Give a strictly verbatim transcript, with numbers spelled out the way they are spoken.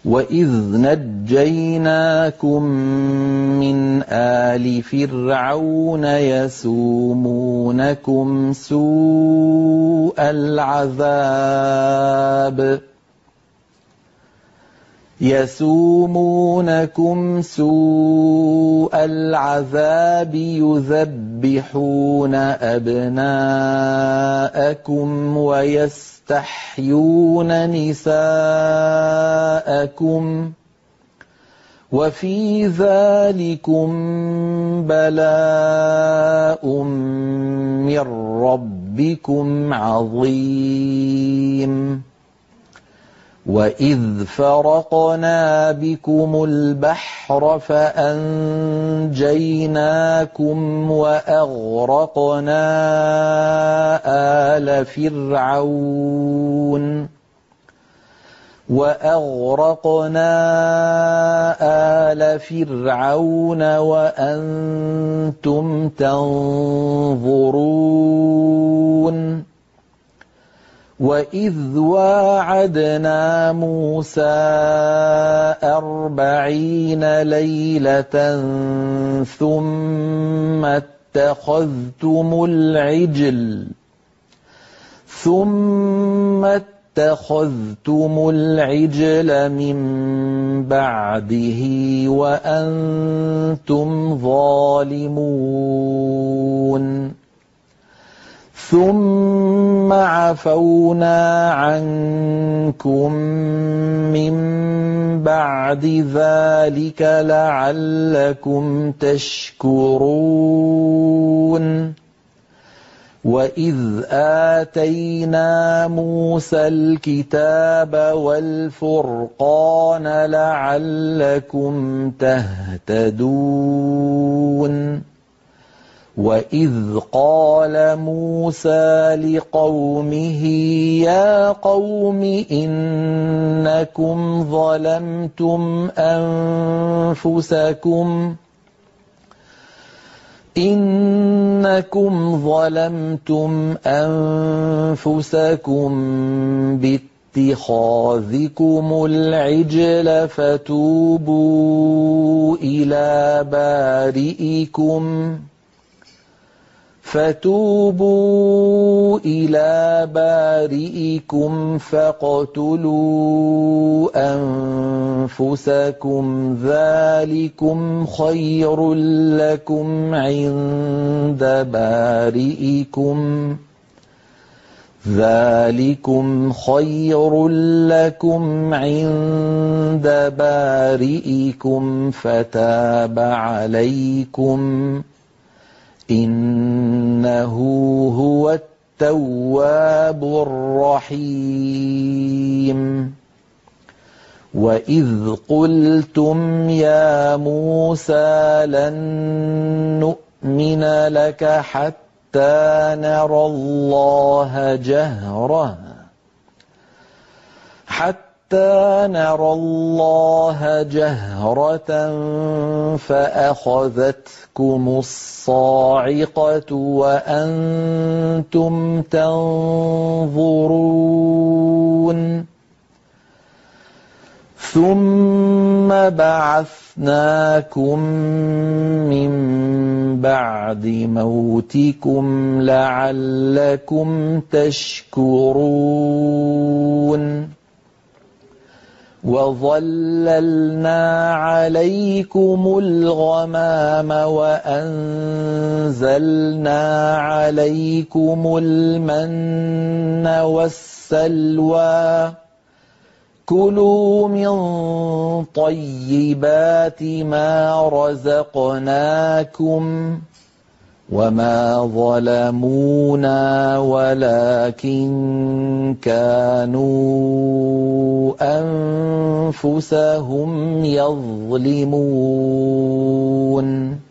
وإذ نجيناكم من آل فرعون يسومونكم سوء العذاب يسومونكم سوء العذاب يذبحون أبناءكم ويستحيون نساءكم وفي ذلكم بلاء من ربكم عظيم وإذ فرقنا بكم البحر فأنجيناكم وأغرقنا آل فرعون وأغرقنا آل فرعون وأنتم تنظرون وإذ واعدنا موسى أربعين ليلة ثم اتخذتم العجل ثم اتخذتم العجل من بعده وأنتم ظالمون ثم عفونا عنكم من بعد ذلك لعلكم تشكرون وإذ آتينا موسى الكتاب والفرقان لعلكم تهتدون وإذ قال موسى لقومه يا قوم إنكم ظلمتم أنفسكم إنكم ظلمتم أنفسكم باتخاذكم العجل فتوبوا إلى بارئكم فتوبوا إلى بارئكم فاقتلوا أنفسكم ذلكم خير لكم عند بارئكم ذلكم خير لكم عند بارئكم فتاب عليكم إنه هو التواب الرحيم وإذ قلتم يا موسى لن نؤمن لك حتى نرى الله جهرة حتى نرى الله جهرة فأخذتكم الصاعقة وأنتم تنظرون ثم بعثناكم من بعد موتكم لعلكم تشكرون وظللنا عليكم الغمام وأنزلنا عليكم المن والسلوى كلوا من طيبات ما رزقناكم وما ظلمونا ولكن كانوا أنفسهم يظلمون